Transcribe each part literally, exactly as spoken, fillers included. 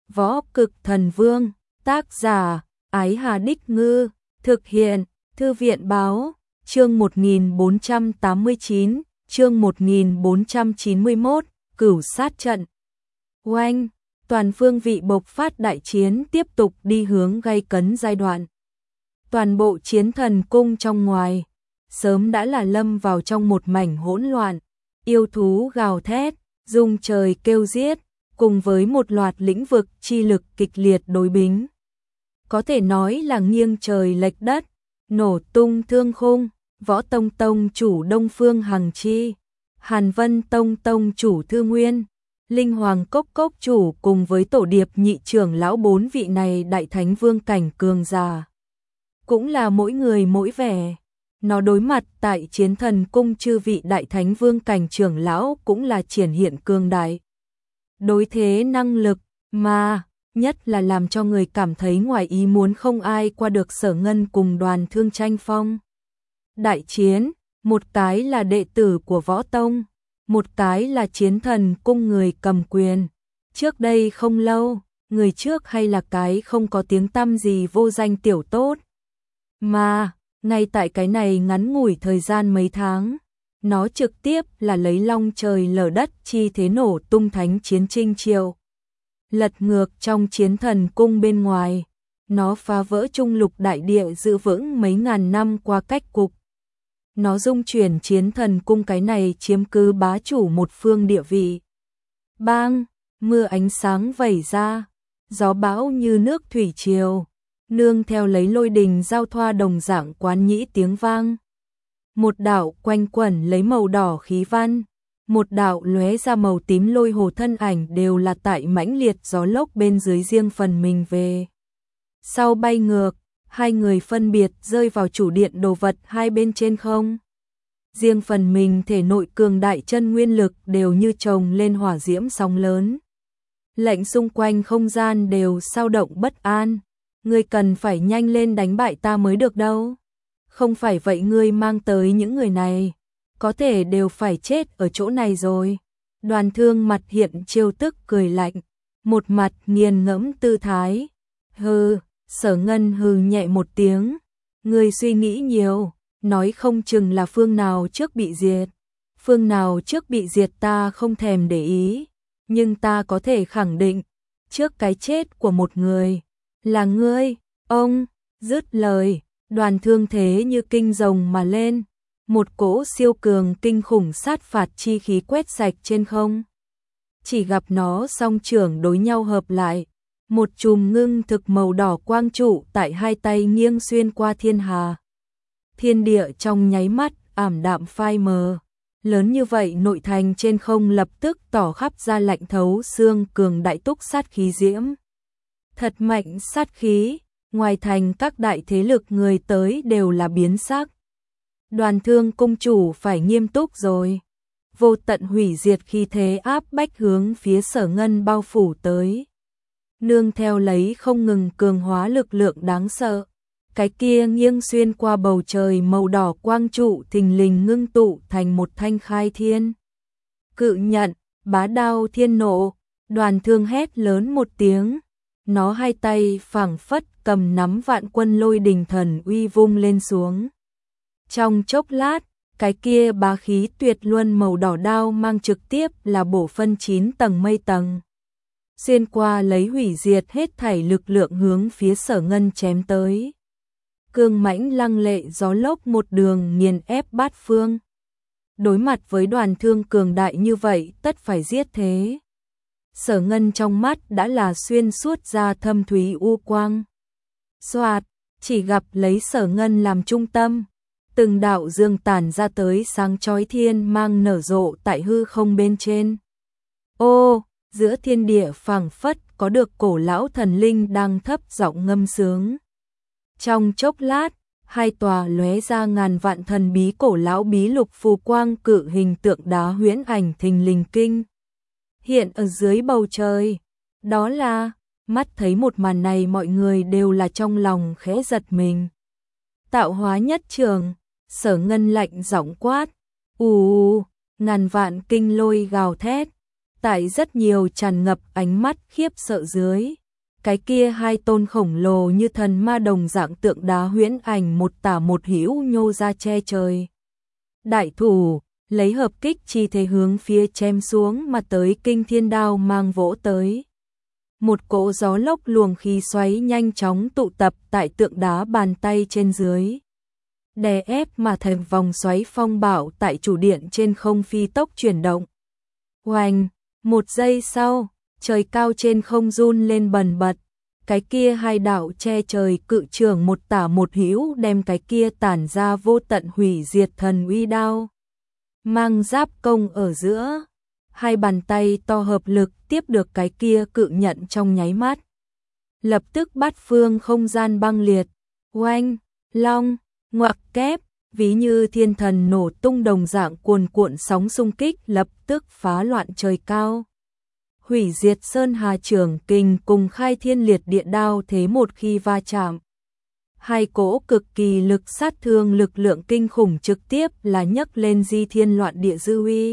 Võ Cực Thần Vương, tác giả, Ái Hà Đích Ngư, thực hiện, Thư viện Báo, chương một nghìn bốn trăm tám mươi chín, chương một nghìn bốn trăm chín mươi mốt, Cửu Sát Trận. Oanh, toàn phương vị bộc phát đại chiến tiếp tục đi hướng gay cấn giai đoạn. Toàn bộ chiến thần cung trong ngoài, sớm đã là lâm vào trong một mảnh hỗn loạn, yêu thú gào thét, rung trời kêu giết, cùng với một loạt lĩnh vực chi lực kịch liệt đối bính. Có thể nói là nghiêng trời lệch đất, nổ tung thương khung, Võ Tông Tông chủ Đông Phương Hằng Chi, Hàn Vân Tông Tông chủ Thư Nguyên, Linh Hoàng Cốc Cốc chủ cùng với tổ điệp nhị trưởng lão bốn vị này đại thánh vương cảnh cường giả. Cũng là mỗi người mỗi vẻ. Nó đối mặt tại chiến thần cung chư vị đại thánh vương cảnh trưởng lão cũng là triển hiện cường đại. Đối thế năng lực mà, nhất là làm cho người cảm thấy ngoài ý muốn không ai qua được Sở Ngân cùng Đoàn Thương tranh phong. Đại chiến, một cái là đệ tử của Võ Tông, một cái là chiến thần cung người cầm quyền. Trước đây không lâu, người trước hay là cái không có tiếng tăm gì vô danh tiểu tốt. Mà, ngay tại cái này ngắn ngủi thời gian mấy tháng, nó trực tiếp là lấy long trời lở đất chi thế nổ tung thánh chiến trinh triều. Lật ngược trong chiến thần cung bên ngoài, nó phá vỡ trung lục đại địa giữ vững mấy ngàn năm qua cách cục. Nó dung chuyển chiến thần cung cái này chiếm cứ bá chủ một phương địa vị. Bang, mưa ánh sáng vẩy ra, gió bão như nước thủy triều, nương theo lấy lôi đình giao thoa đồng dạng quán nhĩ tiếng vang. Một đạo quanh quẩn lấy màu đỏ khí văn, một đạo lóe ra màu tím lôi hồ thân ảnh đều là tại mãnh liệt gió lốc bên dưới riêng phần mình về. Sau bay ngược, hai người phân biệt rơi vào chủ điện đồ vật hai bên trên không. Riêng phần mình thể nội cường đại chân nguyên lực đều như trồng lên hỏa diễm sóng lớn. Lệnh xung quanh không gian đều sao động bất an. Ngươi cần phải nhanh lên đánh bại ta mới được đâu. Không phải vậy ngươi mang tới những người này, có thể đều phải chết ở chỗ này rồi. Đoàn Thương mặt hiện trêu tức cười lạnh, một mặt nghiền ngẫm tư thái. Hừ, Sở Ngân hừ nhẹ một tiếng. Ngươi suy nghĩ nhiều, nói không chừng là phương nào trước bị diệt. Phương nào trước bị diệt ta không thèm để ý, nhưng ta có thể khẳng định, trước cái chết của một người, là ngươi, ông, dứt lời, Đoàn Thương thế như kinh rồng mà lên, một cỗ siêu cường kinh khủng sát phạt chi khí quét sạch trên không. Chỉ gặp nó song trưởng đối nhau hợp lại, một chùm ngưng thực màu đỏ quang trụ tại hai tay nghiêng xuyên qua thiên hà. Thiên địa trong nháy mắt ảm đạm phai mờ, lớn như vậy nội thành trên không lập tức tỏ khắp ra lạnh thấu xương cường đại túc sát khí diễm. Thật mạnh sát khí, ngoài thành các đại thế lực người tới đều là biến sắc. Đoàn Thương cung chủ phải nghiêm túc rồi. Vô tận hủy diệt khi thế áp bách hướng phía Sở Ngân bao phủ tới. Nương theo lấy không ngừng cường hóa lực lượng đáng sợ. Cái kia nghiêng xuyên qua bầu trời màu đỏ quang trụ thình lình ngưng tụ thành một thanh khai thiên. Cự nhận, bá đao thiên nộ, Đoàn Thương hét lớn một tiếng. Nó hai tay phảng phất cầm nắm vạn quân lôi đình thần uy vung lên xuống. Trong chốc lát, cái kia bá khí tuyệt luân màu đỏ đao mang trực tiếp là bổ phân chín tầng mây tầng. Xuyên qua lấy hủy diệt hết thảy lực lượng hướng phía Sở Ngân chém tới. Cương mãnh lăng lệ gió lốc một đường nghiền ép bát phương. Đối mặt với Đoàn Thương cường đại như vậy tất phải giết thế. Sở Ngân trong mắt đã là xuyên suốt ra thâm thúy u quang. Xoạt, chỉ gặp lấy Sở Ngân làm trung tâm, từng đạo dương tản ra tới sáng chói thiên mang nở rộ tại hư không bên trên. Ô, giữa thiên địa phảng phất có được cổ lão thần linh đang thấp giọng ngâm sướng. Trong chốc lát, hai tòa lóe ra ngàn vạn thần bí cổ lão bí lục phù quang cự hình tượng đá huyễn ảnh thình lình kinh hiện ở dưới bầu trời. Đó là, mắt thấy một màn này mọi người đều là trong lòng khẽ giật mình. Tạo hóa nhất trường, Sở Ngân lạnh giọng quát, ù, ngàn vạn kinh lôi gào thét, tại rất nhiều tràn ngập ánh mắt khiếp sợ dưới. cái kia hai tôn khổng lồ như thần ma đồng dạng tượng đá huyễn ảnh một tả một hữu nhô ra che trời. Đại thủ, lấy hợp kích chi thế hướng phía chém xuống mà tới kinh thiên đao mang vỗ tới. Một cỗ gió lốc luồng khí xoáy nhanh chóng tụ tập tại tượng đá bàn tay trên dưới. Đè ép mà thành vòng xoáy phong bạo tại chủ điện trên không phi tốc chuyển động. Oanh, một giây sau, trời cao trên không run lên bần bật. Cái kia hai đạo che trời cự trường một tả một hữu đem cái kia tản ra vô tận hủy diệt thần uy đao. Mang giáp công ở giữa, hai bàn tay to hợp lực tiếp được cái kia cự nhận trong nháy mắt. Lập tức bát phương không gian băng liệt, oanh, long, ngoặc kép, ví như thiên thần nổ tung đồng dạng cuồn cuộn sóng xung kích lập tức phá loạn trời cao. Hủy diệt sơn hà trường kình cùng khai thiên liệt địa đao thế một khi va chạm. Hai cỗ cực kỳ lực sát thương lực lượng kinh khủng trực tiếp là nhấc lên di thiên loạn địa dư uy.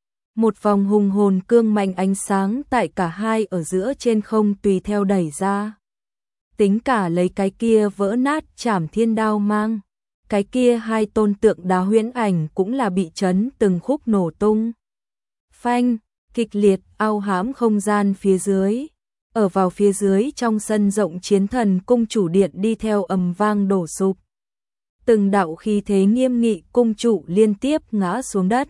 Một vòng hùng hồn cương mạnh ánh sáng tại cả hai ở giữa trên không tùy theo đẩy ra. Tính cả lấy cái kia vỡ nát chảm thiên đao mang. Cái kia hai tôn tượng đá huyễn ảnh cũng là bị chấn từng khúc nổ tung. Phanh, kịch liệt ao hãm không gian phía dưới. Ở vào phía dưới trong sân rộng chiến thần cung chủ điện đi theo ầm vang đổ sụp. Từng đạo khí thế nghiêm nghị cung chủ liên tiếp ngã xuống đất.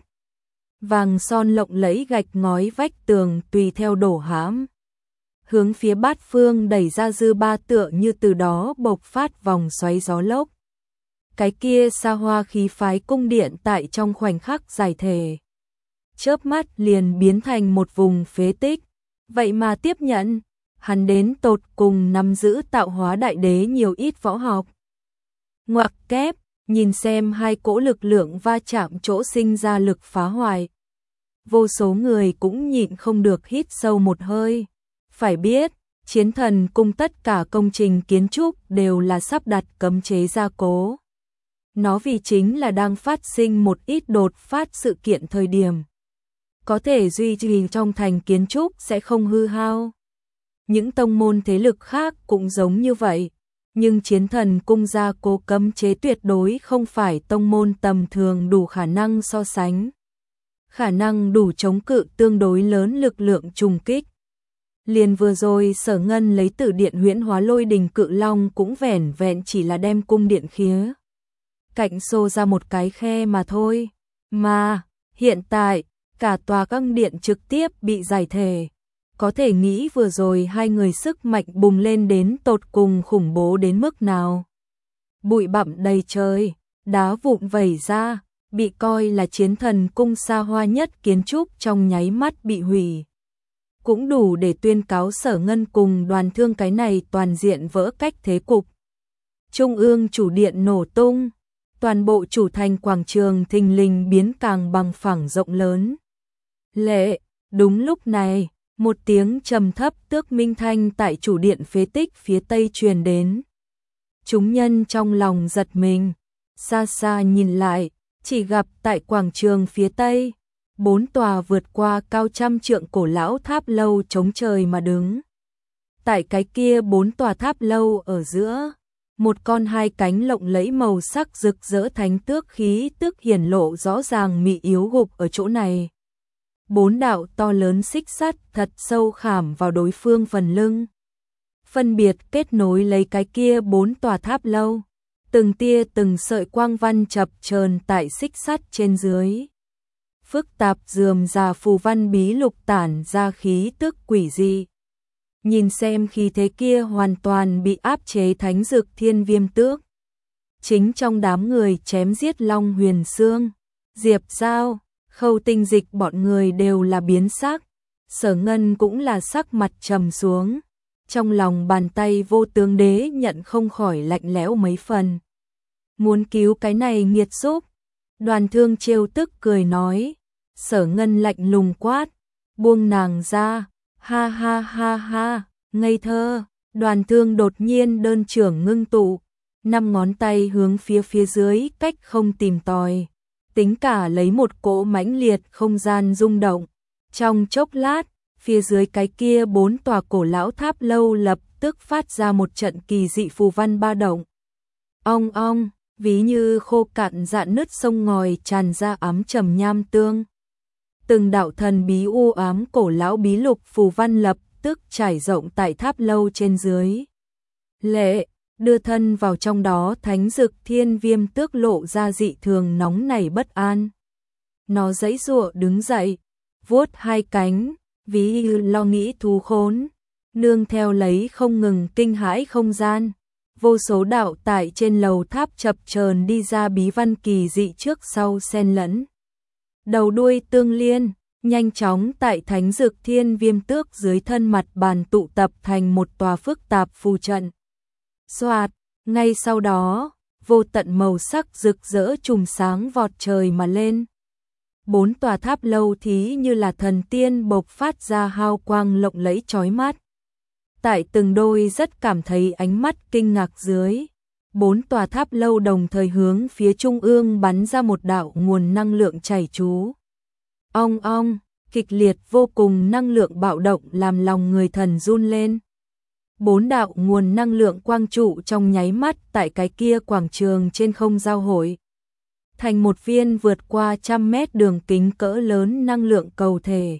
Vàng son lộng lẫy gạch ngói vách tường tùy theo đổ hãm. Hướng phía bát phương đẩy ra dư ba tựa như từ đó bộc phát vòng xoáy gió lốc. Cái kia xa hoa khí phái cung điện tại trong khoảnh khắc giải thể. Chớp mắt liền biến thành một vùng phế tích. Vậy mà tiếp nhận, hắn đến tột cùng nắm giữ tạo hóa đại đế nhiều ít võ học. Ngoặc kép, nhìn xem hai cỗ lực lượng va chạm chỗ sinh ra lực phá hoại. Vô số người cũng nhịn không được hít sâu một hơi. Phải biết, chiến thần cung tất cả công trình kiến trúc đều là sắp đặt cấm chế gia cố. Nó vì chính là đang phát sinh một ít đột phát sự kiện thời điểm. Có thể duy trì trong thành kiến trúc sẽ không hư hao. Những tông môn thế lực khác cũng giống như vậy. Nhưng chiến thần cung gia cố cấm chế tuyệt đối không phải tông môn tầm thường đủ khả năng so sánh. Khả năng đủ chống cự tương đối lớn lực lượng trùng kích. Liền vừa rồi Sở Ngân lấy từ điện huyễn hóa lôi đình cự long cũng vẻn vẹn chỉ là đem cung điện khía cạnh xô ra một cái khe mà thôi. Mà, hiện tại, cả tòa căng điện trực tiếp bị giải thể. Có thể nghĩ vừa rồi hai người sức mạnh bùng lên đến tột cùng khủng bố đến mức nào. Bụi bặm đầy trời, đá vụn vẩy ra, bị coi là chiến thần cung xa hoa nhất kiến trúc trong nháy mắt bị hủy. Cũng đủ để tuyên cáo Sở Ngân cùng Đoàn Thương cái này toàn diện vỡ cách thế cục. Trung ương chủ điện nổ tung, toàn bộ chủ thành quảng trường thình lình biến càng bằng phẳng rộng lớn. Lệ, đúng lúc này, một tiếng trầm thấp tước minh thanh tại chủ điện phế tích phía tây truyền đến. Chúng nhân trong lòng giật mình, xa xa nhìn lại, chỉ gặp tại quảng trường phía tây, bốn tòa vượt qua cao trăm trượng cổ lão tháp lâu chống trời mà đứng. Tại cái kia bốn tòa tháp lâu ở giữa, một con hai cánh lộng lẫy màu sắc rực rỡ thánh tước khí tức hiển lộ rõ ràng mị yếu gục ở chỗ này. Bốn đạo to lớn xích sắt thật sâu khảm vào đối phương phần lưng. Phân biệt kết nối lấy cái kia bốn tòa tháp lâu. Từng tia từng sợi quang văn chập chờn tại xích sắt trên dưới. Phức tạp rườm rà phù văn bí lục tản ra khí tức quỷ dị. Nhìn xem khi thế kia hoàn toàn bị áp chế thánh dực thiên viêm tước. Chính trong đám người chém giết Long Huyền Sương, Diệp Giao, Khâu Tinh Dịch bọn người đều là biến sắc. Sở Ngân cũng là sắc mặt trầm xuống. Trong lòng bàn tay vô tướng đế nhận không khỏi lạnh lẽo mấy phần. Muốn cứu cái này nghiệt xúc. Đoàn Thương trêu tức cười nói. Sở Ngân lạnh lùng quát. Buông nàng ra. Ha ha ha ha. Ngây thơ. Đoàn Thương đột nhiên đơn trưởng ngưng tụ. Năm ngón tay hướng phía phía dưới cách không tìm tòi. Tính cả lấy một cỗ mãnh liệt không gian rung động. Trong chốc lát, phía dưới cái kia bốn tòa cổ lão tháp lâu lập tức phát ra một trận kỳ dị phù văn ba động. Ong ong, ví như khô cạn rạn nứt sông ngòi tràn ra ám trầm nham tương. Từng đạo thần bí u ám cổ lão bí lục phù văn lập tức trải rộng tại tháp lâu trên dưới. Lệ, đưa thân vào trong đó Thánh Dực Thiên Viêm Tước lộ ra dị thường nóng nảy bất an. Nó giãy giụa đứng dậy, vuốt hai cánh, ví như lo nghĩ thú khốn, nương theo lấy không ngừng kinh hãi không gian. Vô số đạo tại trên lầu tháp chập chờn đi ra bí văn kỳ dị trước sau xen lẫn. Đầu đuôi tương liên, nhanh chóng tại Thánh Dực Thiên Viêm Tước dưới thân mặt bàn tụ tập thành một tòa phức tạp phù trận. Xoạt, ngay sau đó, vô tận màu sắc rực rỡ trùm sáng vọt trời mà lên. Bốn tòa tháp lâu thí như là thần tiên bộc phát ra hào quang lộng lẫy chói mắt. Tại từng đôi rất cảm thấy ánh mắt kinh ngạc dưới, bốn tòa tháp lâu đồng thời hướng phía trung ương bắn ra một đạo nguồn năng lượng chảy trú. Ong ong, kịch liệt vô cùng năng lượng bạo động làm lòng người thần run lên. Bốn đạo nguồn năng lượng quang trụ trong nháy mắt tại cái kia quảng trường trên không giao hội. Thành một viên vượt qua trăm mét đường kính cỡ lớn năng lượng cầu thể.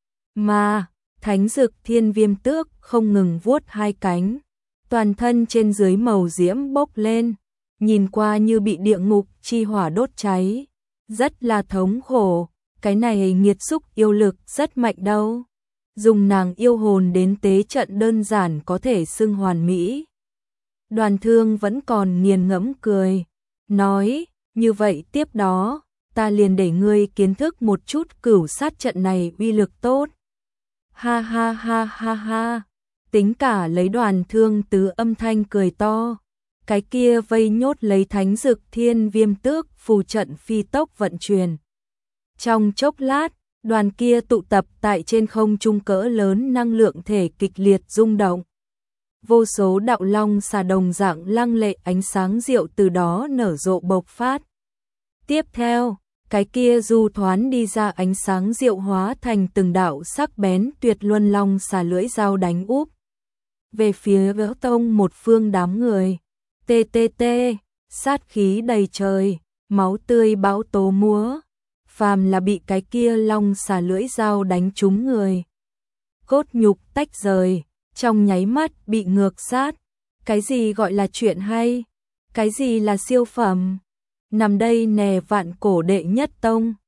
Mà, Thánh Dực Thiên Viêm Tước không ngừng vuốt hai cánh. Toàn thân trên dưới màu diễm bốc lên, nhìn qua như bị địa ngục chi hỏa đốt cháy. Rất là thống khổ, cái này nghiệt xúc yêu lực rất mạnh đâu. Dùng nàng yêu hồn đến tế trận đơn giản có thể xưng hoàn mỹ. Đoàn Thương vẫn còn nghiền ngẫm cười, nói, như vậy tiếp đó, ta liền để ngươi kiến thức một chút cửu sát trận này uy lực tốt. Ha ha ha ha ha, tính cả lấy Đoàn Thương tứ âm thanh cười to, cái kia vây nhốt lấy Thánh Dực Thiên Viêm Tước phù trận phi tốc vận chuyển. Trong chốc lát, đoàn kia tụ tập tại trên không trung cỡ lớn năng lượng thể kịch liệt rung động. Vô số đạo long xà đồng dạng lăng lệ ánh sáng diệu từ đó nở rộ bộc phát. Tiếp theo, cái kia du thoán đi ra ánh sáng diệu hóa thành từng đạo sắc bén tuyệt luân long xà lưỡi dao đánh úp. Về phía Võ Tông một phương đám người, tê tê tê, sát khí đầy trời, máu tươi bão tố múa. Phàm là bị cái kia long xà lưỡi dao đánh trúng người, cốt nhục tách rời, trong nháy mắt bị ngược sát. Cái gì gọi là chuyện hay? Cái gì là siêu phẩm? Nằm đây nè vạn cổ đệ nhất tông.